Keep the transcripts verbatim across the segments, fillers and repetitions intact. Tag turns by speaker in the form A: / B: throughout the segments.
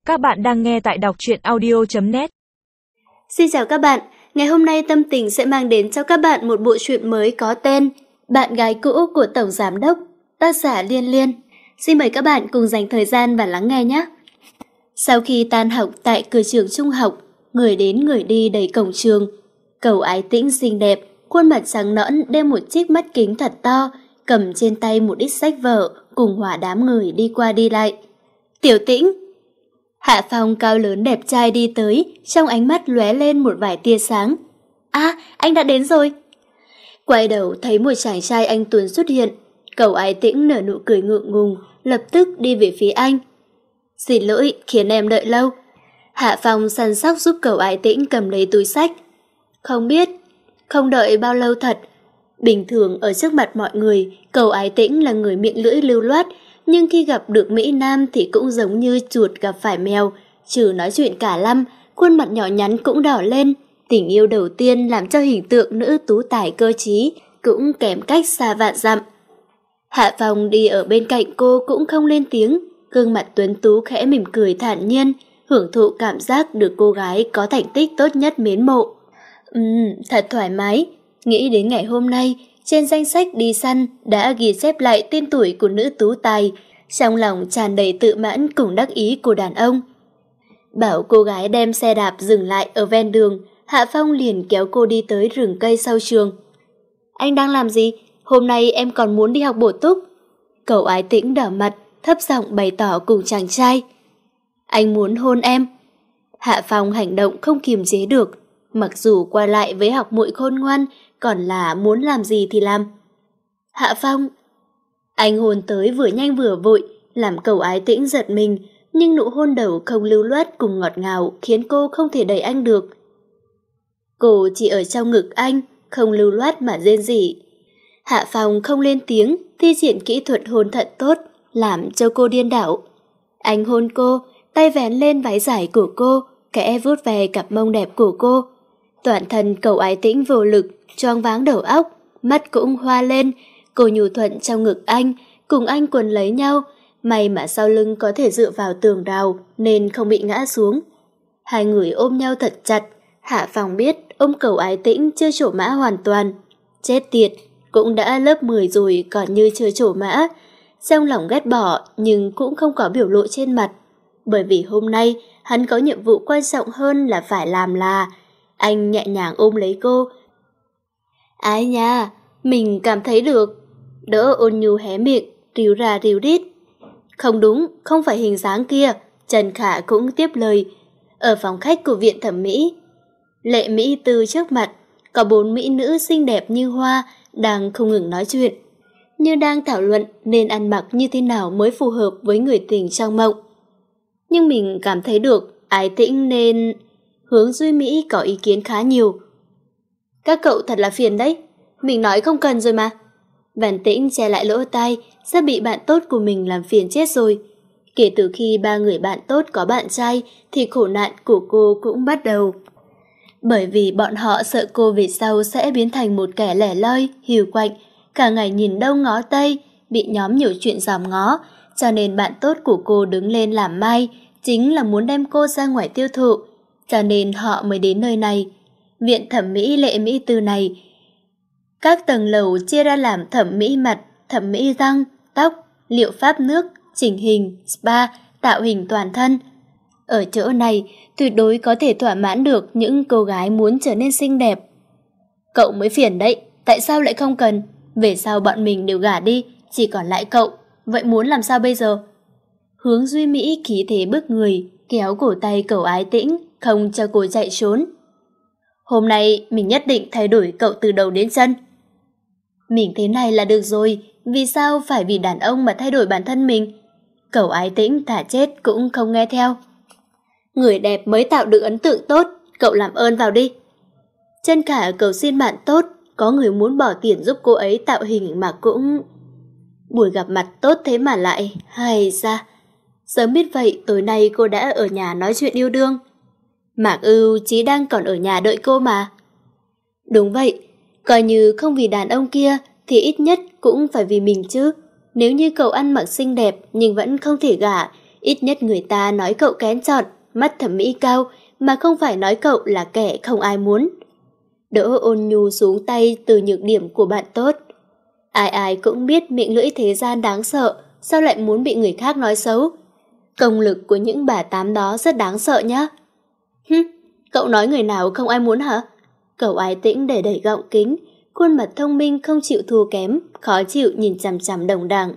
A: Các bạn đang nghe tại đọc truyện audio chấm net.
B: Xin chào các bạn, ngày hôm nay Tâm Tình sẽ mang đến cho các bạn một bộ truyện mới có tên Bạn gái cũ của Tổng Giám Đốc, tác giả Liên Liên. Xin mời các bạn cùng dành thời gian và lắng nghe nhé. Sau khi tan học tại cửa trường trung học, người đến người đi đầy cổng trường, Cầu Ái Tĩnh xinh đẹp, khuôn mặt trắng nõn đeo một chiếc mắt kính thật to, cầm trên tay một ít sách vở cùng hòa đám người đi qua đi lại. Tiểu Tĩnh! Hạ Phong cao lớn đẹp trai đi tới, trong ánh mắt lóe lên một vài tia sáng. À, anh đã đến rồi. Quay đầu thấy một chàng trai anh tuấn xuất hiện, Cầu Ái Tĩnh nở nụ cười ngượng ngùng, lập tức đi về phía anh. Xin lỗi khiến em đợi lâu. Hạ Phong săn sóc giúp Cầu Ái Tĩnh cầm lấy túi sách. Không biết, không đợi bao lâu thật. Bình thường ở trước mặt mọi người, Cầu Ái Tĩnh là người miệng lưỡi lưu loát, nhưng khi gặp được Mỹ Nam thì cũng giống như chuột gặp phải mèo, trừ nói chuyện cả lăm, khuôn mặt nhỏ nhắn cũng đỏ lên. Tình yêu đầu tiên làm cho hình tượng nữ tú tài cơ trí cũng kém cách xa vạn dặm. Hạ Phong đi ở bên cạnh cô cũng không lên tiếng, gương mặt tuấn tú khẽ mỉm cười thản nhiên, hưởng thụ cảm giác được cô gái có thành tích tốt nhất mến mộ. Ừm, thật thoải mái. Nghĩ đến ngày hôm nay, trên danh sách đi săn đã ghi xếp lại tên tuổi của nữ tú tài, trong lòng tràn đầy tự mãn cùng đắc ý của đàn ông. Bảo cô gái đem xe đạp dừng lại ở ven đường, Hạ Phong liền kéo cô đi tới rừng cây sau trường. Anh đang làm gì? Hôm nay em còn muốn đi học bổ túc. Cầu Ái Tĩnh đỏ mặt, thấp giọng bày tỏ cùng chàng trai. Anh muốn hôn em. Hạ Phong hành động không kiềm chế được, mặc dù qua lại với học muội khôn ngoan, còn là muốn làm gì thì làm. Hạ Phong. Anh hôn tới vừa nhanh vừa vội, làm Cầu Ái Tĩnh giật mình, nhưng nụ hôn đầu không lưu loát cùng ngọt ngào khiến cô không thể đẩy anh được. Cô chỉ ở trong ngực anh, không lưu loát mà rên rỉ. Hạ Phong không lên tiếng, thi triển kỹ thuật hôn thật tốt, làm cho cô điên đảo. Anh hôn cô, tay vén lên váy dài của cô, kẽ vuốt về cặp mông đẹp của cô. Toàn thân Cầu Ái Tĩnh vô lực, choáng váng đầu óc, mắt cũng hoa lên. Cô nhu thuận trong ngực anh, cùng anh quấn lấy nhau. May mà sau lưng có thể dựa vào tường rào nên không bị ngã xuống. Hai người ôm nhau thật chặt. Hạ Phong biết ôm Cầu Ái Tĩnh chưa trổ mã hoàn toàn. Chết tiệt, cũng đã lớp mười rồi còn như chưa trổ mã. Trong lòng ghét bỏ nhưng cũng không có biểu lộ trên mặt. Bởi vì hôm nay hắn có nhiệm vụ quan trọng hơn là phải làm là. Anh nhẹ nhàng ôm lấy cô. Ái nha, mình cảm thấy được. Đỡ ôn nhu hé miệng, ríu ra ríu rít. Không đúng, không phải hình dáng kia. Trần Khả cũng tiếp lời. Ở phòng khách của viện thẩm mỹ, Lệ Mỹ Tư trước mặt, có bốn mỹ nữ xinh đẹp như hoa đang không ngừng nói chuyện, như đang thảo luận nên ăn mặc như thế nào mới phù hợp với người tình trong mộng. Nhưng mình cảm thấy được Ái Tĩnh nên... Hướng Duy Mỹ có ý kiến khá nhiều. Các cậu thật là phiền đấy, mình nói không cần rồi mà. Văn Tĩnh che lại lỗ tai, sắp bị bạn tốt của mình làm phiền chết rồi. Kể từ khi ba người bạn tốt có bạn trai thì khổ nạn của cô cũng bắt đầu. Bởi vì bọn họ sợ cô về sau sẽ biến thành một kẻ lẻ loi, hiu quạnh, cả ngày nhìn đông ngó tây, bị nhóm nhiều chuyện dòm ngó, cho nên bạn tốt của cô đứng lên làm mai, chính là muốn đem cô ra ngoài tiêu thụ, cho nên họ mới đến nơi này. Viện thẩm mỹ Lệ Mỹ Tư này, các tầng lầu chia ra làm thẩm mỹ mặt, thẩm mỹ răng, tóc, liệu pháp nước, chỉnh hình, spa, tạo hình toàn thân. Ở chỗ này, tuyệt đối có thể thỏa mãn được những cô gái muốn trở nên xinh đẹp. Cậu mới phiền đấy, tại sao lại không cần? Về sau bọn mình đều gả đi, chỉ còn lại cậu, vậy muốn làm sao bây giờ? Hướng Duy Mỹ khí thế bức người, kéo cổ tay Cầu Ái Tĩnh, không cho cô chạy trốn. Hôm nay mình nhất định thay đổi cậu từ đầu đến chân. Mình thế này là được rồi, vì sao phải vì đàn ông mà thay đổi bản thân mình? Cầu Ái Tĩnh thả chết cũng không nghe theo. Người đẹp mới tạo được ấn tượng tốt, cậu làm ơn vào đi. Chân Khả cầu xin bạn tốt, có người muốn bỏ tiền giúp cô ấy tạo hình mà cũng... Buổi gặp mặt tốt thế mà lại, hay ra. Sớm biết vậy tối nay cô đã ở nhà nói chuyện yêu đương. Mạc Ưu Chí đang còn ở nhà đợi cô mà. Đúng vậy, coi như không vì đàn ông kia thì ít nhất cũng phải vì mình chứ. Nếu như cậu ăn mặc xinh đẹp nhưng vẫn không thể gả ít nhất người ta nói cậu kén chọn, mắt thẩm mỹ cao, mà không phải nói cậu là kẻ không ai muốn. Đỗ Ôn Nhu xuống tay từ nhược điểm của bạn tốt. Ai ai cũng biết miệng lưỡi thế gian đáng sợ, sao lại muốn bị người khác nói xấu? Công lực của những bà tám đó rất đáng sợ nhá. Hừm, cậu nói người nào không ai muốn hả? Cậu Ái Tĩnh để đẩy gọng kính, khuôn mặt thông minh không chịu thua kém, khó chịu nhìn chằm chằm Đồng Đằng.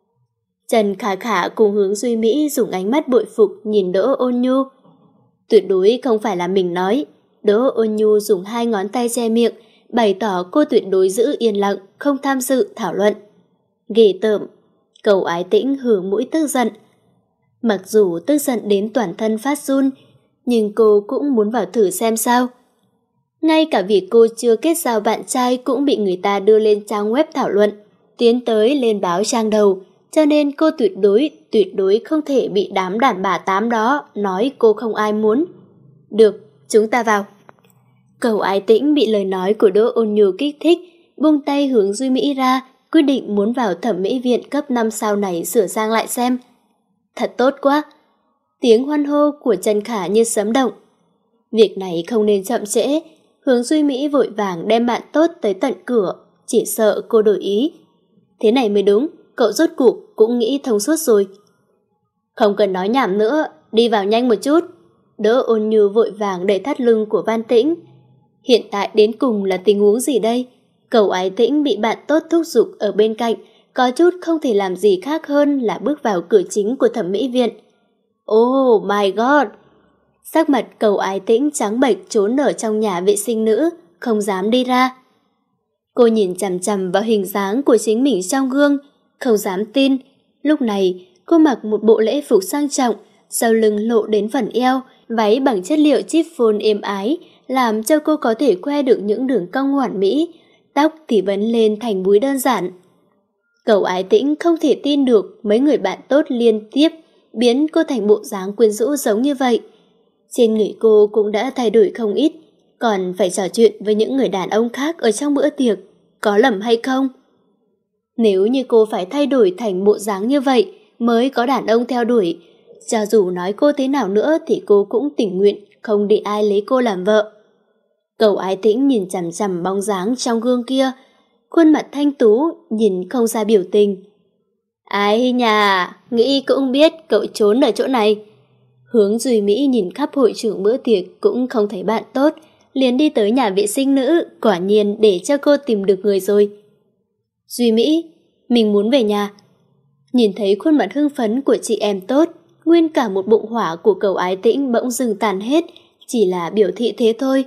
B: Trần Khả Khả cùng Hướng Duy Mỹ dùng ánh mắt bội phục nhìn Đỗ Ôn Nhu. Tuyệt đối không phải là mình nói. Đỗ Ôn Nhu dùng hai ngón tay che miệng, bày tỏ cô tuyệt đối giữ yên lặng, không tham dự thảo luận. Ghê tởm. Cậu Ái Tĩnh hừ mũi tức giận. Mặc dù tức giận đến toàn thân phát run, nhưng cô cũng muốn vào thử xem sao. Ngay cả việc cô chưa kết giao bạn trai cũng bị người ta đưa lên trang web thảo luận, tiến tới lên báo trang đầu, cho nên cô tuyệt đối, tuyệt đối không thể bị đám đàn bà tám đó nói cô không ai muốn. Được, chúng ta vào. Cậu Ái Tĩnh bị lời nói của Đỗ Ôn Nhu kích thích, buông tay Hướng Duy Mỹ ra, quyết định muốn vào thẩm mỹ viện cấp năm sau này sửa sang lại xem. Thật tốt quá! Tiếng hoan hô của Trần Khả như sấm động. Việc này không nên chậm trễ. Hướng Duy Mỹ vội vàng đem bạn tốt tới tận cửa, chỉ sợ cô đổi ý. Thế này mới đúng, cậu rốt cuộc cũng nghĩ thông suốt rồi. Không cần nói nhảm nữa, đi vào nhanh một chút. Đỗ Ôn Nhu vội vàng đẩy thắt lưng của Văn Tĩnh. Hiện tại đến cùng là tình huống gì đây? Cậu Ái Tĩnh bị bạn tốt thúc giục ở bên cạnh, có chút không thể làm gì khác hơn là bước vào cửa chính của thẩm mỹ viện. Oh my god! Sắc mặt cậu Ái Tĩnh trắng bệch trốn ở trong nhà vệ sinh nữ, không dám đi ra. Cô nhìn chằm chằm vào hình dáng của chính mình trong gương, không dám tin. Lúc này, cô mặc một bộ lễ phục sang trọng, sau lưng lộ đến phần eo, váy bằng chất liệu chiffon êm ái, làm cho cô có thể khoe được những đường cong hoàn mỹ, tóc thì vấn lên thành búi đơn giản. Cậu Ái Tĩnh không thể tin được mấy người bạn tốt liên tiếp biến cô thành bộ dáng quyến rũ giống như vậy. Trên người cô cũng đã thay đổi không ít, còn phải trò chuyện với những người đàn ông khác ở trong bữa tiệc, có lầm hay không? Nếu như cô phải thay đổi thành bộ dáng như vậy mới có đàn ông theo đuổi, cho dù nói cô thế nào nữa thì cô cũng tình nguyện không để ai lấy cô làm vợ. Cậu Ái Tĩnh nhìn chằm chằm bóng dáng trong gương kia, khuôn mặt thanh tú nhìn không ra biểu tình. Ái nhà, nghĩ cũng biết cậu trốn ở chỗ này. Hướng Duy Mỹ nhìn khắp hội trường bữa tiệc cũng không thấy bạn tốt, liền đi tới nhà vệ sinh nữ, quả nhiên để cho cô tìm được người rồi. Duy Mỹ, mình muốn về nhà. Nhìn thấy khuôn mặt hưng phấn của chị em tốt, nguyên cả một bụng hỏa của cậu Ái Tĩnh bỗng dừng tàn hết, chỉ là biểu thị thế thôi.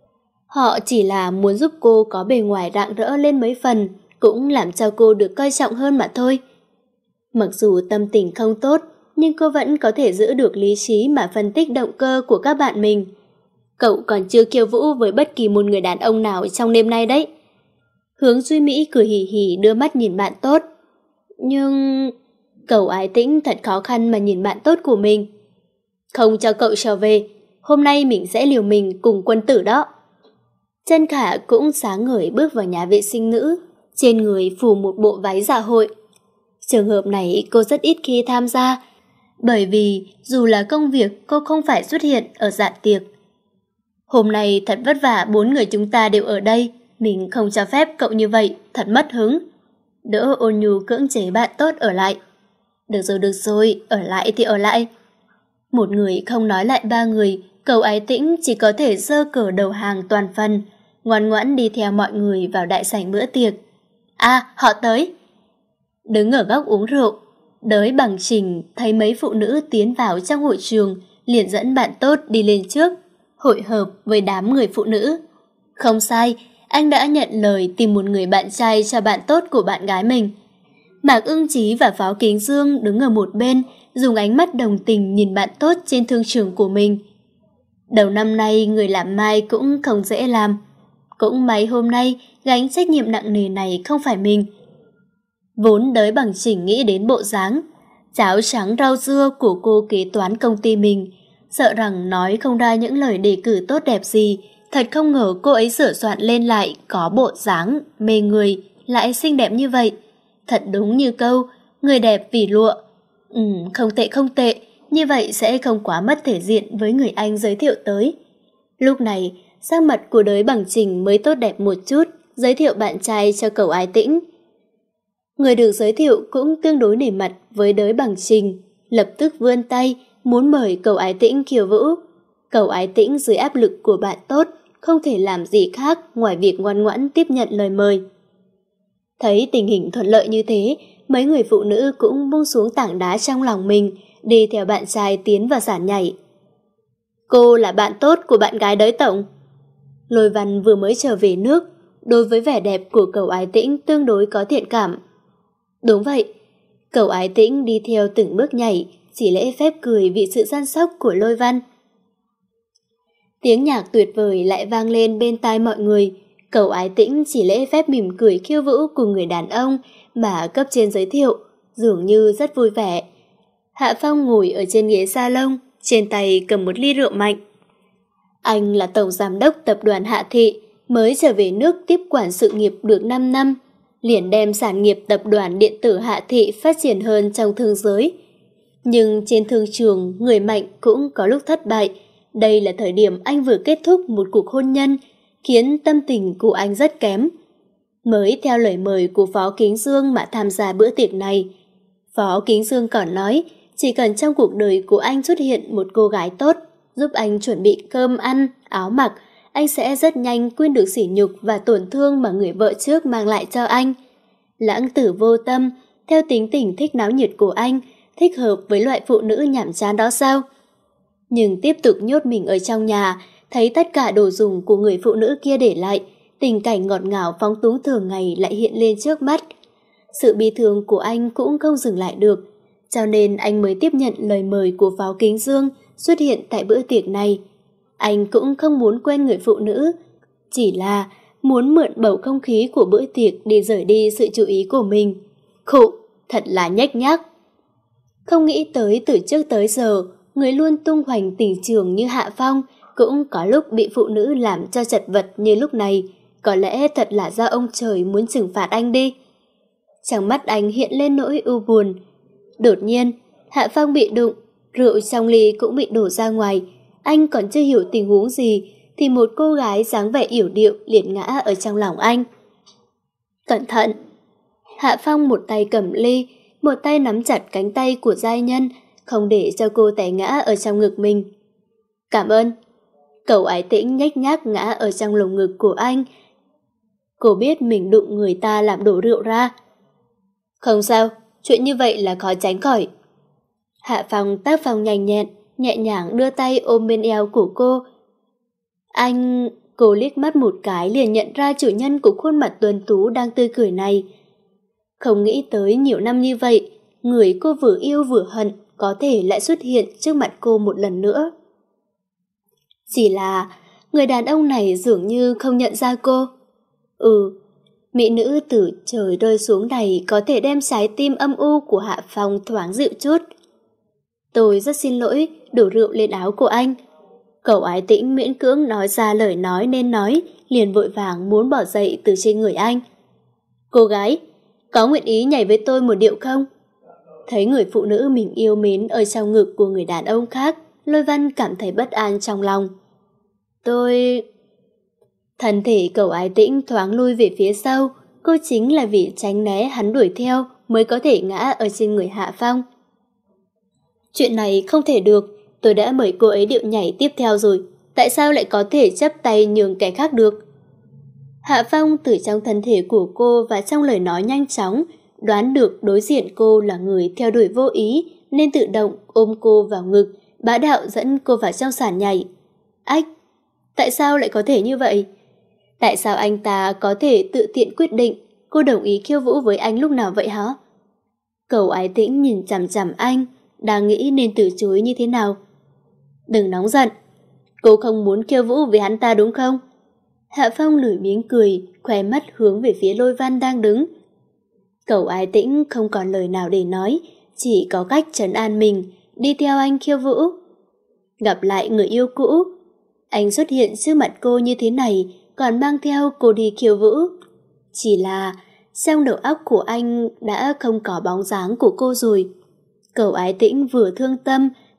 B: Họ chỉ là muốn giúp cô có bề ngoài rạng rỡ lên mấy phần, cũng làm cho cô được coi trọng hơn mà thôi. Mặc dù tâm tình không tốt, nhưng cô vẫn có thể giữ được lý trí mà phân tích động cơ của các bạn mình. Cậu còn chưa khiêu vũ với bất kỳ một người đàn ông nào trong đêm nay đấy. Hướng Duy Mỹ cười hì hì đưa mắt nhìn bạn tốt. Nhưng... Cậu Ái Tĩnh thật khó khăn mà nhìn bạn tốt của mình. Không cho cậu trở về, hôm nay mình sẽ liều mình cùng quân tử đó. Trân Khả cũng sáng ngời bước vào nhà vệ sinh nữ, trên người phủ một bộ váy dạ hội. Trường hợp này cô rất ít khi tham gia, bởi vì dù là công việc cô không phải xuất hiện ở dạ tiệc. Hôm nay thật vất vả bốn người chúng ta đều ở đây, mình không cho phép cậu như vậy, thật mất hứng. Đỗ Ôn Nhu cưỡng chế bạn tốt ở lại. Được rồi, được rồi, ở lại thì ở lại. Một người không nói lại ba người, cậu Ái Tĩnh chỉ có thể giơ cờ đầu hàng toàn phần, ngoan ngoãn đi theo mọi người vào đại sảnh bữa tiệc. À, họ tới. Đứng ở góc uống rượu, Đới Bằng Trình thấy mấy phụ nữ tiến vào trong hội trường, liền dẫn bạn tốt đi lên trước, hội hợp với đám người phụ nữ. Không sai, anh đã nhận lời tìm một người bạn trai cho bạn tốt của bạn gái mình. Mạc Ưng Chí và Pháo Kính Dương đứng ở một bên, dùng ánh mắt đồng tình nhìn bạn tốt trên thương trường của mình. Đầu năm nay người làm mai cũng không dễ làm. Cũng may hôm nay gánh trách nhiệm nặng nề này không phải mình. Vốn Đới Bằng Chỉnh nghĩ đến bộ dáng cháo trắng rau dưa của cô kế toán công ty mình, sợ rằng nói không ra những lời đề cử tốt đẹp gì. Thật không ngờ cô ấy sửa soạn lên lại có bộ dáng mê người, lại xinh đẹp như vậy. Thật đúng như câu người đẹp vì lụa. Ừ, không tệ không tệ, như vậy sẽ không quá mất thể diện với người anh giới thiệu tới. Lúc này, sắc mặt của Đới Bằng Trình mới tốt đẹp một chút, giới thiệu bạn trai cho cậu Ái Tĩnh. Người được giới thiệu cũng tương đối nể mặt với Đới Bằng Trình, lập tức vươn tay, muốn mời cậu Ái Tĩnh khiêu vũ. Cậu Ái Tĩnh dưới áp lực của bạn tốt, không thể làm gì khác ngoài việc ngoan ngoãn tiếp nhận lời mời. Thấy tình hình thuận lợi như thế, mấy người phụ nữ cũng buông xuống tảng đá trong lòng mình, đi theo bạn trai tiến vào sàn nhảy. Cô là bạn tốt của bạn gái Đới tổng. Lôi Văn vừa mới trở về nước, đối với vẻ đẹp của cậu Ái Tĩnh tương đối có thiện cảm. Đúng vậy, cậu Ái Tĩnh đi theo từng bước nhảy, chỉ lễ phép cười vì sự săn sóc của Lôi Văn. Tiếng nhạc tuyệt vời lại vang lên bên tai mọi người, cậu Ái Tĩnh chỉ lễ phép mỉm cười khiêu vũ cùng người đàn ông mà cấp trên giới thiệu, dường như rất vui vẻ. Hạ Phong ngồi ở trên ghế salon, trên tay cầm một ly rượu mạnh. Anh là tổng giám đốc tập đoàn Hạ Thị, mới trở về nước tiếp quản sự nghiệp được năm năm, liền đem sản nghiệp tập đoàn điện tử Hạ Thị phát triển hơn trong thương giới. Nhưng trên thương trường, người mạnh cũng có lúc thất bại. Đây là thời điểm anh vừa kết thúc một cuộc hôn nhân, khiến tâm tình của anh rất kém. Mới theo lời mời của Phó Kính Dương mà tham gia bữa tiệc này. Phó Kính Dương còn nói, chỉ cần trong cuộc đời của anh xuất hiện một cô gái tốt, giúp anh chuẩn bị cơm ăn, áo mặc, anh sẽ rất nhanh quên được sỉ nhục và tổn thương mà người vợ trước mang lại cho anh. Lãng tử vô tâm, theo tính tình thích náo nhiệt của anh, thích hợp với loại phụ nữ nhảm chán đó sao? Nhưng tiếp tục nhốt mình ở trong nhà, thấy tất cả đồ dùng của người phụ nữ kia để lại, tình cảnh ngọt ngào phóng túng thường ngày lại hiện lên trước mắt. Sự bi thương của anh cũng không dừng lại được, cho nên anh mới tiếp nhận lời mời của Phó Kính Dương xuất hiện tại bữa tiệc này. Anh cũng không muốn quen người phụ nữ, chỉ là muốn mượn bầu không khí của bữa tiệc để rời đi sự chú ý của mình. Khụ, thật là nhếch nhác. Không nghĩ tới từ trước tới giờ, người luôn tung hoành tình trường như Hạ Phong cũng có lúc bị phụ nữ làm cho chật vật như lúc này. Có lẽ thật là do ông trời muốn trừng phạt anh đi. Trong mắt anh hiện lên nỗi u buồn. Đột nhiên, Hạ Phong bị đụng, rượu trong ly cũng bị đổ ra ngoài. Anh còn chưa hiểu tình huống gì, thì một cô gái dáng vẻ yểu điệu liền ngã ở trong lòng anh. Cẩn thận! Hạ Phong một tay cầm ly, một tay nắm chặt cánh tay của giai nhân, không để cho cô té ngã ở trong ngực mình. Cảm ơn! Cậu Ái Tĩnh nhếch nhác ngã ở trong lồng ngực của anh. Cô biết mình đụng người ta làm đổ rượu ra. Không sao, chuyện như vậy là khó tránh khỏi. Hạ Phong tác phong nhanh nhẹn, nhẹ nhàng đưa tay ôm bên eo của cô. Anh... Cô liếc mắt một cái liền nhận ra chủ nhân của khuôn mặt tuấn tú đang tươi cười này. Không nghĩ tới nhiều năm như vậy, người cô vừa yêu vừa hận có thể lại xuất hiện trước mặt cô một lần nữa. Chỉ là người đàn ông này dường như không nhận ra cô. Ừ, mỹ nữ từ trời rơi xuống này có thể đem trái tim âm u của Hạ Phong thoáng dịu chút. Tôi rất xin lỗi, đổ rượu lên áo của anh. Cậu Ái Tĩnh miễn cưỡng nói ra lời nói nên nói, liền vội vàng muốn bỏ dậy từ trên người anh. Cô gái, có nguyện ý nhảy với tôi một điệu không? Thấy người phụ nữ mình yêu mến ở trong ngực của người đàn ông khác, Lôi Văn cảm thấy bất an trong lòng. Tôi... Thân thể cậu Ái Tĩnh thoáng lui về phía sau, cô chính là vì tránh né hắn đuổi theo mới có thể ngã ở trên người Hạ Phong. Chuyện này không thể được, tôi đã mời cô ấy điệu nhảy tiếp theo rồi, tại sao lại có thể chấp tay nhường kẻ khác được? Hạ Phong từ trong thân thể của cô và trong lời nói nhanh chóng, đoán được đối diện cô là người theo đuổi vô ý nên tự động ôm cô vào ngực, bá đạo dẫn cô vào trong sàn nhảy. Ách! Tại sao lại có thể như vậy? Tại sao anh ta có thể tự tiện quyết định cô đồng ý khiêu vũ với anh lúc nào vậy hả? Cậu Ái Tĩnh nhìn chằm chằm anh, đang nghĩ nên từ chối như thế nào. Đừng nóng giận, cô không muốn khiêu vũ với hắn ta đúng không? Hạ Phong lười miếng cười, khóe mắt hướng về phía Lôi Văn đang đứng. Cậu Ái Tĩnh không còn lời nào để nói, chỉ có cách trấn an mình, đi theo anh khiêu vũ. Gặp lại người yêu cũ, anh xuất hiện trước mặt cô như thế này, còn mang theo cô đi khiêu vũ. Chỉ là trong đầu óc của anh đã không có bóng dáng của cô rồi. Cậu Ái Tĩnh vừa thương tâm,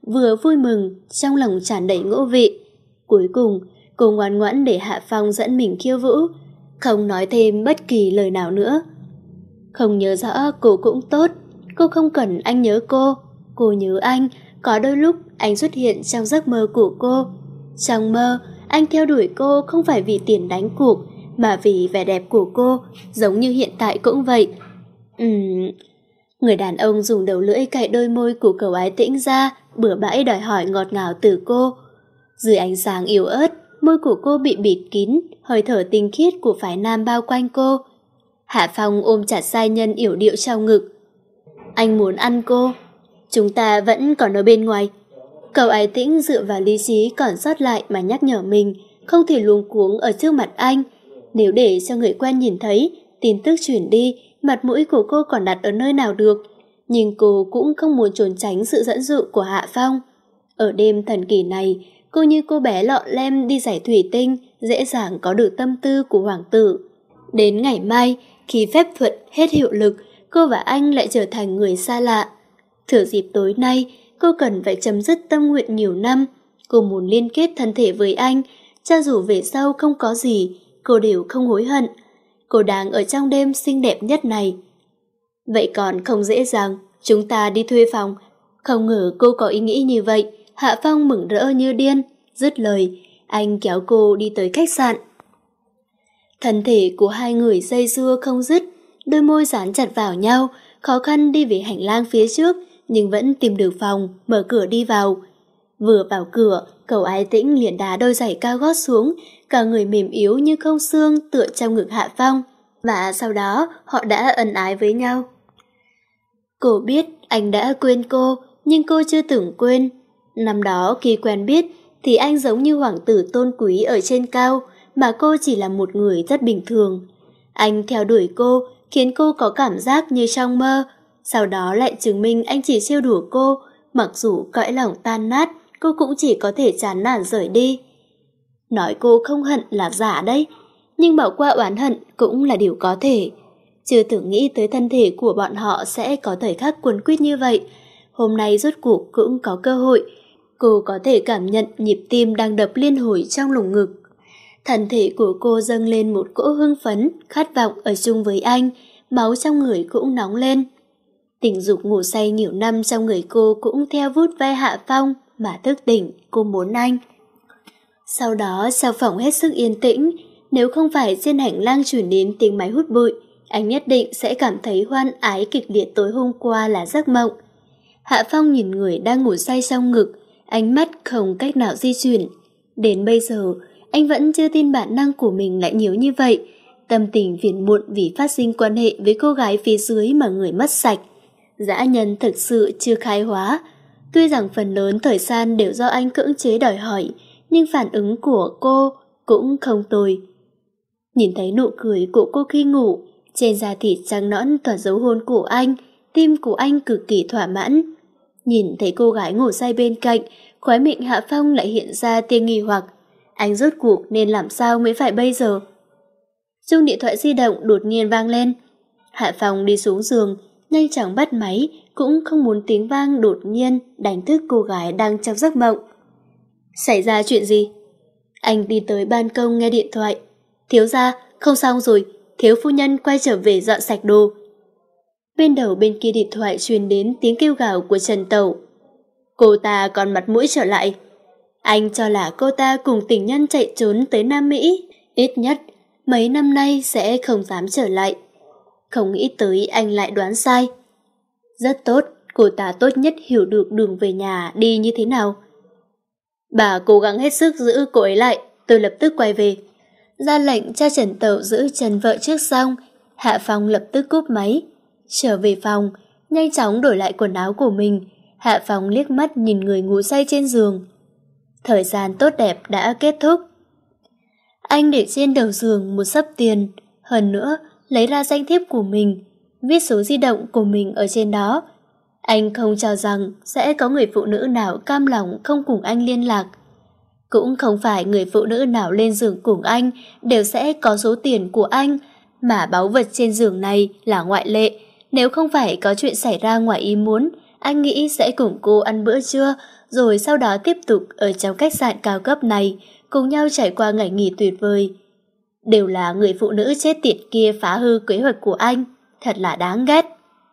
B: vừa vui mừng, trong lòng tràn đầy ngỗ vị. Cuối cùng, cô ngoan ngoãn để Hạ Phong dẫn mình khiêu vũ, không nói thêm bất kỳ lời nào nữa. Không nhớ rõ cô cũng tốt, cô không cần anh nhớ cô, cô nhớ anh. Có đôi lúc anh xuất hiện trong giấc mơ của cô. Trong mơ, anh theo đuổi cô không phải vì tiền đánh cuộc, mà vì vẻ đẹp của cô, giống như hiện tại cũng vậy. Ừm... Người đàn ông dùng đầu lưỡi cạy đôi môi của cậu Ái Tĩnh ra, bừa bãi đòi hỏi ngọt ngào từ cô. Dưới ánh sáng yếu ớt, môi của cô bị bịt kín, hơi thở tinh khiết của phái nam bao quanh cô. Hạ Phong ôm chặt giai nhân yểu điệu trong ngực. Anh muốn ăn cô. Chúng ta vẫn còn ở bên ngoài. Cậu Ái Tĩnh dựa vào lý trí còn sót lại mà nhắc nhở mình, không thể luống cuống ở trước mặt anh. Nếu để cho người quen nhìn thấy, tin tức chuyển đi, mặt mũi của cô còn đặt ở nơi nào được. Nhưng cô cũng không muốn trốn tránh sự dẫn dụ của Hạ Phong. Ở đêm thần kỳ này, cô như cô bé lọ lem đi giải thủy tinh, dễ dàng có được tâm tư của hoàng tử. Đến ngày mai, khi phép thuật hết hiệu lực, cô và anh lại trở thành người xa lạ. Thừa dịp tối nay, cô cần phải chấm dứt tâm nguyện nhiều năm. Cô muốn liên kết thân thể với anh, cho dù về sau không có gì, cô đều không hối hận. Cô đang ở trong đêm xinh đẹp nhất này. Vậy còn không dễ dàng, chúng ta đi thuê phòng. Không ngờ cô có ý nghĩ như vậy. Hạ Phong mừng rỡ như điên. Dứt lời, anh kéo cô đi tới khách sạn. Thân thể của hai người dây dưa không dứt, đôi môi dán chặt vào nhau, khó khăn đi về hành lang phía trước, nhưng vẫn tìm được phòng, mở cửa đi vào. Vừa vào cửa, cậu Ái Tĩnh liền đá đôi giày cao gót xuống, cả người mềm yếu như không xương tựa trong ngực Hạ Phong, và sau đó họ đã ân ái với nhau. Cô biết anh đã quên cô, nhưng cô chưa từng quên. Năm đó khi quen biết thì anh giống như hoàng tử tôn quý ở trên cao, mà cô chỉ là một người rất bình thường. Anh theo đuổi cô, khiến cô có cảm giác như trong mơ. Sau đó lại chứng minh anh chỉ trêu đùa cô, mặc dù cõi lòng tan nát, cô cũng chỉ có thể chán nản rời đi. Nói cô không hận là giả đấy, nhưng bỏ qua oán hận cũng là điều có thể. Chưa từng nghĩ tới thân thể của bọn họ sẽ có thời khắc cuốn quýt như vậy. Hôm nay rốt cuộc cũng có cơ hội. Cô có thể cảm nhận nhịp tim đang đập liên hồi trong lồng ngực. Thân thể của cô dâng lên một cỗ hưng phấn, khát vọng ở chung với anh, máu trong người cũng nóng lên. Tình dục ngủ say nhiều năm trong người cô cũng theo vút ve Hạ Phong mà thức tỉnh, cô muốn anh. Sau đó sau phòng hết sức yên tĩnh, nếu không phải trên hành lang truyền đến tiếng máy hút bụi, anh nhất định sẽ cảm thấy hoan ái kịch liệt tối hôm qua là giấc mộng. Hạ Phong nhìn người đang ngủ say trong ngực, ánh mắt không cách nào di chuyển. Đến bây giờ, anh vẫn chưa tin bản năng của mình lại nhiều như vậy. Tâm tình phiền muộn vì phát sinh quan hệ với cô gái phía dưới mà người mất sạch. Dã nhân thực sự chưa khai hóa. Tuy rằng phần lớn thời gian đều do anh cưỡng chế đòi hỏi, nhưng phản ứng của cô cũng không tồi. Nhìn thấy nụ cười của cô khi ngủ, trên da thịt trắng nõn tỏa dấu hôn của anh, tim của anh cực kỳ thỏa mãn. Nhìn thấy cô gái ngủ say bên cạnh, khóe miệng Hạ Phong lại hiện ra tia nghi hoặc. Anh rốt cuộc nên làm sao mới phải bây giờ? Chuông điện thoại di động đột nhiên vang lên. Hạ Phong đi xuống giường, nhanh chóng bắt máy, cũng không muốn tiếng vang đột nhiên đánh thức cô gái đang trong giấc mộng. Xảy ra chuyện gì? Anh đi tới ban công nghe điện thoại. Thiếu gia, không xong rồi, thiếu phu nhân quay trở về dọn sạch đồ. Bên đầu bên kia điện thoại truyền đến tiếng kêu gào của Trần Tẩu. Cô ta còn mặt mũi trở lại. Anh cho là cô ta cùng tình nhân chạy trốn tới Nam Mỹ, ít nhất mấy năm nay sẽ không dám trở lại. Không nghĩ tới anh lại đoán sai. Rất tốt, cô ta tốt nhất hiểu được đường về nhà đi như thế nào. Bà cố gắng hết sức giữ cô ấy lại, tôi lập tức quay về. Ra lệnh cho Trần Tẩu giữ chân vợ trước xong, Hạ Phong lập tức cúp máy. Trở về phòng, nhanh chóng đổi lại quần áo của mình. Hạ Phong liếc mắt nhìn người ngủ say trên giường. Thời gian tốt đẹp đã kết thúc. Anh để trên đầu giường một xấp tiền, hơn nữa lấy ra danh thiếp của mình, viết số di động của mình ở trên đó. Anh không cho rằng sẽ có người phụ nữ nào cam lòng không cùng anh liên lạc. Cũng không phải người phụ nữ nào lên giường cùng anh đều sẽ có số tiền của anh, mà báu vật trên giường này là ngoại lệ. Nếu không phải có chuyện xảy ra ngoài ý muốn, Anh nghĩ sẽ cùng cô ăn bữa trưa, rồi sau đó tiếp tục ở trong khách sạn cao cấp này, cùng nhau trải qua ngày nghỉ tuyệt vời. Đều là người phụ nữ chết tiệt kia phá hư kế hoạch của anh, thật là đáng ghét.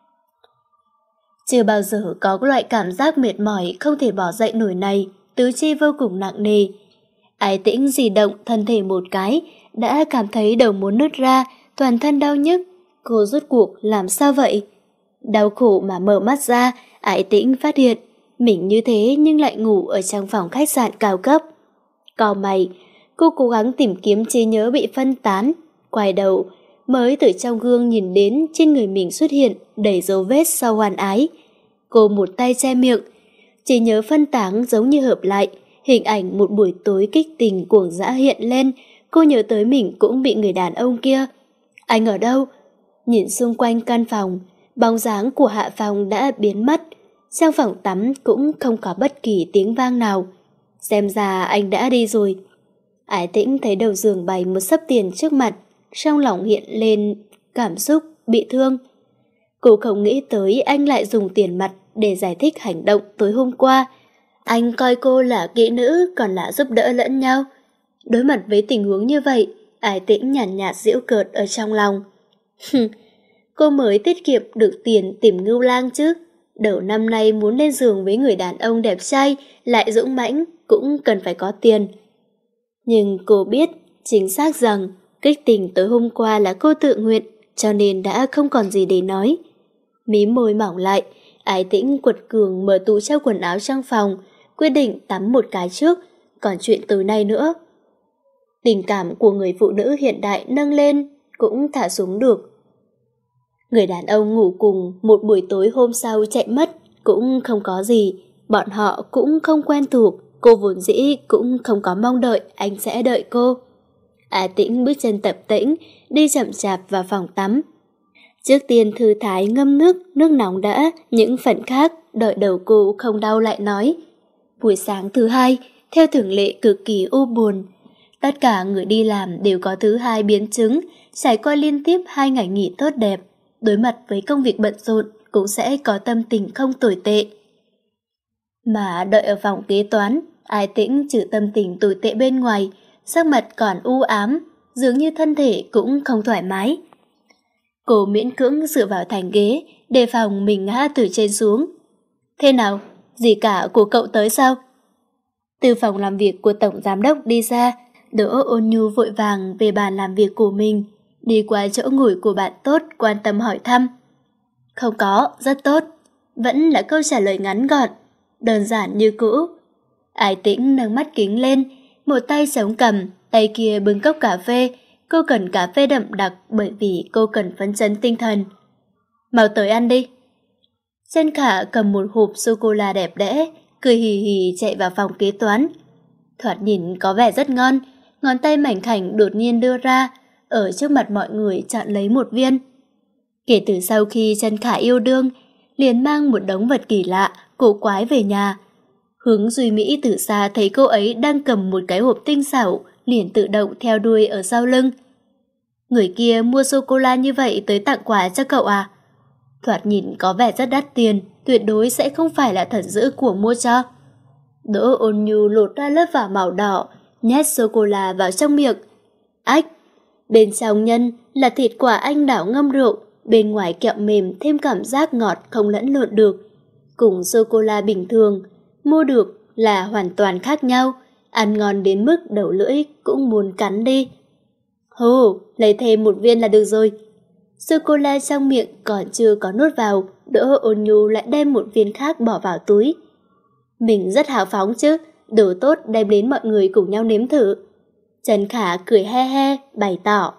B: Chưa bao giờ có loại cảm giác mệt mỏi không thể bỏ dậy nổi này, tứ chi vô cùng nặng nề. Ái Tĩnh di động thân thể một cái, đã cảm thấy đầu muốn nứt ra, toàn thân đau nhức. Cô rốt cuộc làm sao vậy? Đau khổ mà mở mắt ra, Ái Tĩnh phát hiện mình như thế nhưng lại ngủ ở trong phòng khách sạn cao cấp. Cau mày, cô cố gắng tìm kiếm trí nhớ bị phân tán. Quay đầu, mới từ trong gương nhìn đến trên người mình xuất hiện đầy dấu vết sau hoan ái. Cô một tay che miệng, trí nhớ phân tán giống như hợp lại. Hình ảnh một buổi tối kích tình cuồng dã hiện lên. Cô nhớ tới mình cũng bị người đàn ông kia. Anh ở đâu? Nhìn xung quanh căn phòng, bóng dáng của Hạ Phong đã biến mất. Trong phòng tắm cũng không có bất kỳ tiếng vang nào. Xem ra anh đã đi rồi. Ái Tĩnh thấy đầu giường bày một xấp tiền trước mặt, trong lòng hiện lên cảm xúc bị thương. Cô không nghĩ tới anh lại dùng tiền mặt để giải thích hành động tối hôm qua. Anh coi cô là kỹ nữ, còn là giúp đỡ lẫn nhau. Đối mặt với tình huống như vậy, Ái Tĩnh nhàn nhạt, nhạt giễu cợt ở trong lòng. Cô mới tiết kiệm được tiền tìm Ngưu Lang chứ. Đầu năm nay muốn lên giường với người đàn ông đẹp trai lại dũng mãnh cũng cần phải có tiền. Nhưng cô biết chính xác rằng kích tình tối hôm qua là cô tự nguyện, cho nên đã không còn gì để nói. Mí môi mỏng lại, Ái Tĩnh quật cường mở tủ treo quần áo trong phòng, quyết định tắm một cái trước, còn chuyện tối nay nữa. Tình cảm của người phụ nữ hiện đại nâng lên cũng thả xuống được. Người đàn ông ngủ cùng một buổi tối hôm sau chạy mất cũng không có gì, bọn họ cũng không quen thuộc, cô vốn dĩ cũng không có mong đợi anh sẽ đợi cô. Ái Tĩnh bước chân tập tễnh, đi chậm chạp vào phòng tắm. Trước tiên thư thái ngâm nước, nước nóng đã, những phần khác đợi đầu cô không đau lại nói. Buổi sáng thứ hai, theo thường lệ cực kỳ u buồn. Tất cả người đi làm đều có thứ hai biến chứng, trải qua liên tiếp hai ngày nghỉ tốt đẹp. Đối mặt với công việc bận rộn cũng sẽ có tâm tình không tồi tệ. Mà đợi ở phòng kế toán, Ái Tĩnh trừ tâm tình tồi tệ bên ngoài, sắc mặt còn u ám, dường như thân thể cũng không thoải mái. Cô miễn cưỡng dựa vào thành ghế, đề phòng mình ngã từ trên xuống. Thế nào? Gì cả của cậu tới sao? Từ phòng làm việc của tổng giám đốc đi ra, Đỗ Ôn Nhu vội vàng về bàn làm việc của mình, đi qua chỗ ngồi của bạn tốt quan tâm hỏi thăm. Không có, rất tốt. Vẫn là câu trả lời ngắn gọn, đơn giản như cũ. Ái Tĩnh nâng mắt kính lên, một tay chống cầm, tay kia bưng cốc cà phê. Cô cần cà phê đậm đặc bởi vì cô cần phấn chấn tinh thần. Mau tới ăn đi. Chân Khả cầm một hộp sô-cô-la đẹp đẽ, cười hì hì chạy vào phòng kế toán. Thoạt nhìn có vẻ rất ngon, ngón tay mảnh khảnh đột nhiên đưa ra, ở trước mặt mọi người chọn lấy một viên. Kể từ sau khi Chân Khả yêu đương, liền mang một đống vật kỳ lạ, cổ quái về nhà. Hướng Duy Mỹ từ xa thấy cô ấy đang cầm một cái hộp tinh xảo, liền tự động theo đuôi ở sau lưng. Người kia mua sô-cô-la như vậy tới tặng quà cho cậu à? Thoạt nhìn có vẻ rất đắt tiền, tuyệt đối sẽ không phải là thần dữ của mua cho. Đỗ Ôn Nhu lột ra lớp vỏ màu đỏ, nhét sô-cô-la vào trong miệng. Ách! Bên trong nhân là thịt quả anh đào ngâm rượu, bên ngoài kẹo mềm thêm cảm giác ngọt không lẫn lộn được. Cùng sô-cô-la bình thường, mua được là hoàn toàn khác nhau, ăn ngon đến mức đầu lưỡi cũng muốn cắn đi. Hô, lấy thêm một viên là được rồi. Sô-cô-la trong miệng còn chưa có nuốt vào, Đỗ Ôn Nhu lại đem một viên khác bỏ vào túi. Mình rất hào phóng chứ, đồ tốt đem đến mọi người cùng nhau nếm thử. Trần Khả cười he he, bày tỏ.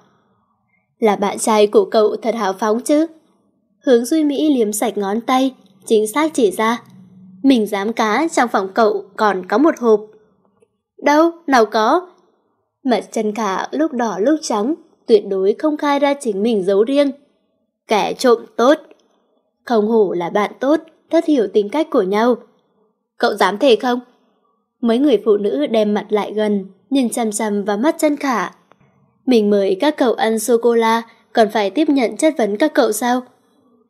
B: Là bạn trai của cậu thật hào phóng chứ. Hướng Duy Mỹ liếm sạch ngón tay, chính xác chỉ ra. Mình dám cá trong phòng cậu còn có một hộp. Đâu, nào có. Mặt Trần Khả lúc đỏ lúc trắng, tuyệt đối không khai ra chính mình giấu riêng. Kẻ trộm tốt. Không hổ là bạn tốt, rất hiểu tính cách của nhau. Cậu dám thề không? Mấy người phụ nữ đem mặt lại gần, nhìn chằm chằm vào mắt Trân Khả. Mình mời các cậu ăn sô-cô-la, còn phải tiếp nhận chất vấn các cậu sao?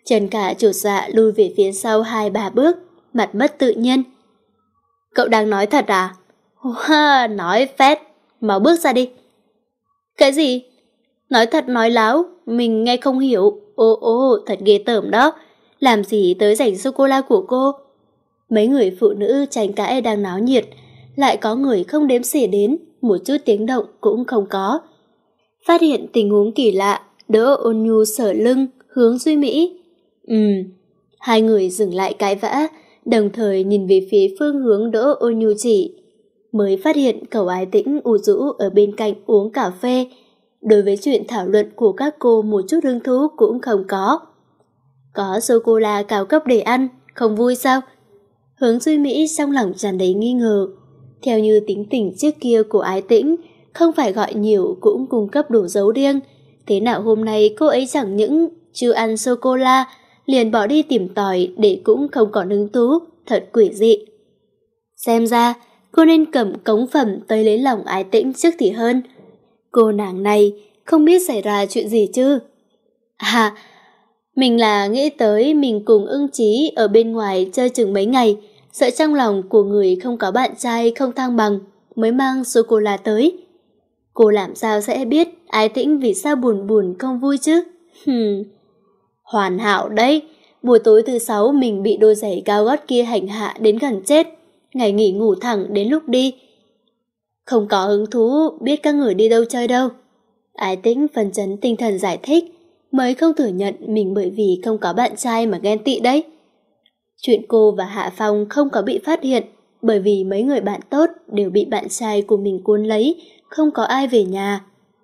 B: Trần Khả chột dạ lui về phía sau hai ba bước, mặt mất tự nhiên. Cậu đang nói thật à? Wow, nói phét, mau bước ra đi. Cái gì? Nói thật nói láo, mình nghe không hiểu. Ô ô, thật ghê tởm đó. Làm gì tới giành sô-cô-la của cô? Mấy người phụ nữ tranh cãi đang náo nhiệt, lại có người không đếm xỉa đến, một chút tiếng động cũng không có. Phát hiện tình huống kỳ lạ, Đỗ Ôn Nhu sờ lưng, hướng Duy Mỹ. Ừm, hai người dừng lại cãi vã, đồng thời nhìn về phía phương hướng Đỗ Ôn Nhu chỉ. Mới phát hiện cậu Ái Tĩnh u rũ ở bên cạnh uống cà phê. Đối với chuyện thảo luận của các cô một chút hứng thú cũng không có. Có sô-cô-la cao cấp để ăn, không vui sao? Hướng Duy Mỹ trong lòng tràn đầy nghi ngờ. Theo như tính tình trước kia của Ái Tĩnh, không phải gọi nhiều cũng cung cấp đủ dấu riêng. Thế nào hôm nay cô ấy chẳng những chưa ăn sô-cô-la, liền bỏ đi tìm tòi để cũng không còn hứng thú, thật quỷ dị. Xem ra, cô nên cầm cống phẩm tới lấy lòng Ái Tĩnh trước thì hơn. Cô nàng này không biết xảy ra chuyện gì chứ? À, mình là nghĩ tới mình cùng Ưng Chí ở bên ngoài chơi chừng mấy ngày, sợ trong lòng của người không có bạn trai không thăng bằng, mới mang sô-cô-la tới. Cô làm sao sẽ biết Ái Tĩnh vì sao buồn buồn không vui chứ? Hừm, hoàn hảo đấy. Buổi tối thứ sáu mình bị đôi giày cao gót kia hành hạ đến gần chết, ngày nghỉ ngủ thẳng đến lúc đi. Không có hứng thú biết các người đi đâu chơi đâu. Ái Tĩnh phấn chấn tinh thần giải thích, mới không thừa nhận mình bởi vì không có bạn trai mà ghen tị đấy. Chuyện cô và Hạ Phong không có bị phát hiện bởi vì mấy người bạn tốt đều bị bạn trai của mình cuốn lấy, không có ai về nhà.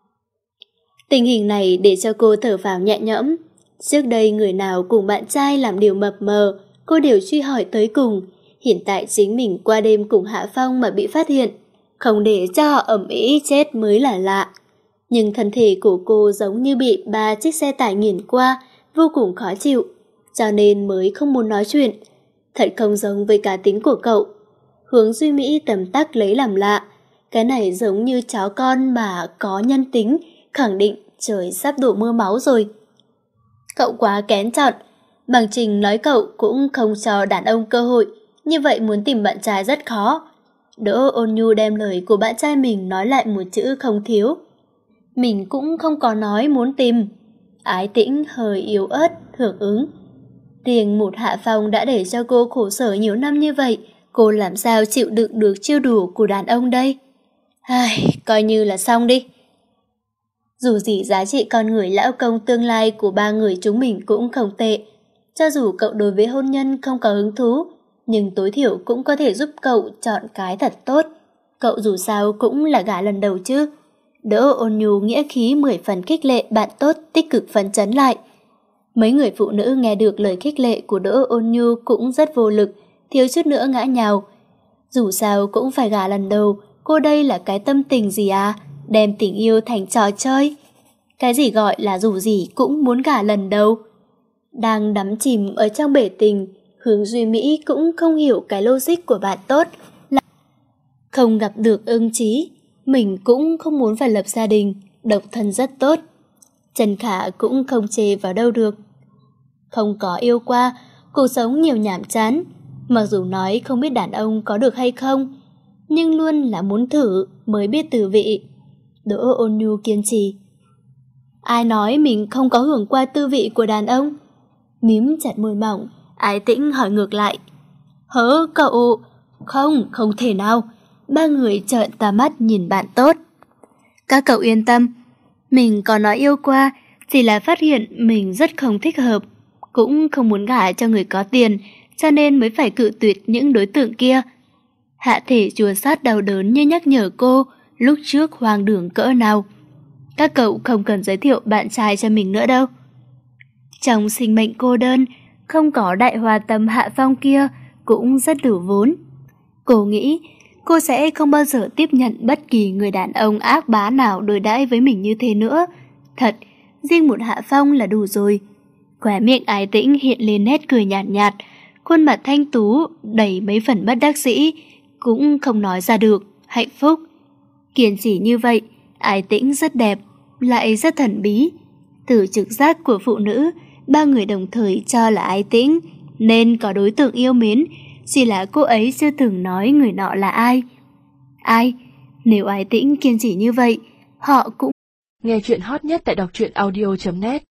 B: Tình hình này để cho cô thở phào nhẹ nhõm. Trước đây người nào cùng bạn trai làm điều mập mờ, cô đều truy hỏi tới cùng. Hiện tại chính mình qua đêm cùng Hạ Phong mà bị phát hiện, không để cho họ ầm ĩ chết mới là lạ. Nhưng thân thể của cô giống như bị ba chiếc xe tải nghiền qua, vô cùng khó chịu, cho nên mới không muốn nói chuyện. Thật không giống với cá tính của cậu. Hướng Duy Mỹ tầm tắc lấy làm lạ. Cái này giống như chó con mà có nhân tính, khẳng định trời sắp đổ mưa máu rồi. Cậu quá kén chọn. Bằng Trình nói cậu cũng không cho đàn ông cơ hội, như vậy muốn tìm bạn trai rất khó. Đỗ Ôn Nhu đem lời của bạn trai mình nói lại một chữ không thiếu. Mình cũng không có nói muốn tìm. Ái Tĩnh hơi yếu ớt, hưởng ứng. Riêng một Hạ Phong đã để cho cô khổ sở nhiều năm như vậy, cô làm sao chịu đựng được chiêu đùa của đàn ông đây? Ai, coi như là xong đi. Dù gì giá trị con người lão công tương lai của ba người chúng mình cũng không tệ. Cho dù cậu đối với hôn nhân không có hứng thú, nhưng tối thiểu cũng có thể giúp cậu chọn cái thật tốt. Cậu dù sao cũng là gả lần đầu chứ. Đỗ Ôn Nhu nghĩa khí mười phần khích lệ bạn tốt tích cực phấn chấn lại. Mấy người phụ nữ nghe được lời khích lệ của Đỗ Ôn Nhu cũng rất vô lực, thiếu chút nữa ngã nhào. Dù sao cũng phải gả lần đầu, cô đây là cái tâm tình gì à? Đem tình yêu thành trò chơi. Cái gì gọi là dù gì cũng muốn gả lần đầu? Đang đắm chìm ở trong bể tình, Hướng Duy Mỹ cũng không hiểu cái logic của bạn tốt. Là không gặp được Ưng Chí, mình cũng không muốn phải lập gia đình, độc thân rất tốt. Trần Khả cũng không chê vào đâu được. Không có yêu qua, cuộc sống nhiều nhảm chán. Mặc dù nói không biết đàn ông có được hay không, nhưng luôn là muốn thử mới biết từ vị. Đỗ Ôn Nhu kiên trì. Ai nói mình không có hưởng qua tư vị của đàn ông? Mím chặt môi mỏng, Ái Tĩnh hỏi ngược lại. Hớ cậu? Không, không thể nào. Ba người trợn tà mắt nhìn bạn tốt. Các cậu yên tâm, mình có nói yêu qua, chỉ là phát hiện mình rất không thích hợp, cũng không muốn gả cho người có tiền, cho nên mới phải cự tuyệt những đối tượng kia. Hạ Thể chua xót đau đớn như nhắc nhở cô lúc trước hoang đường cỡ nào. Các cậu không cần giới thiệu bạn trai cho mình nữa đâu. Trong sinh mệnh cô đơn, không có đại hòa tâm Hạ Phong kia cũng rất đủ vốn. Cô nghĩ cô sẽ không bao giờ tiếp nhận bất kỳ người đàn ông ác bá nào đối đãi với mình như thế nữa. Thật, riêng một Hạ Phong là đủ rồi. Khóe miệng Ái Tĩnh hiện lên nét cười nhạt nhạt, khuôn mặt thanh tú đầy mấy phần bất đắc dĩ, cũng không nói ra được, hạnh phúc. Kiên trì như vậy, Ái Tĩnh rất đẹp, lại rất thần bí. Từ trực giác của phụ nữ, ba người đồng thời cho là Ái Tĩnh nên có đối tượng yêu mến, chỉ là cô ấy chưa từng nói người nọ là ai. Ai? Nếu Ái Tĩnh kiên trì như vậy, họ cũng...
A: Nghe chuyện hot nhất tại đọc truyện audio chấm net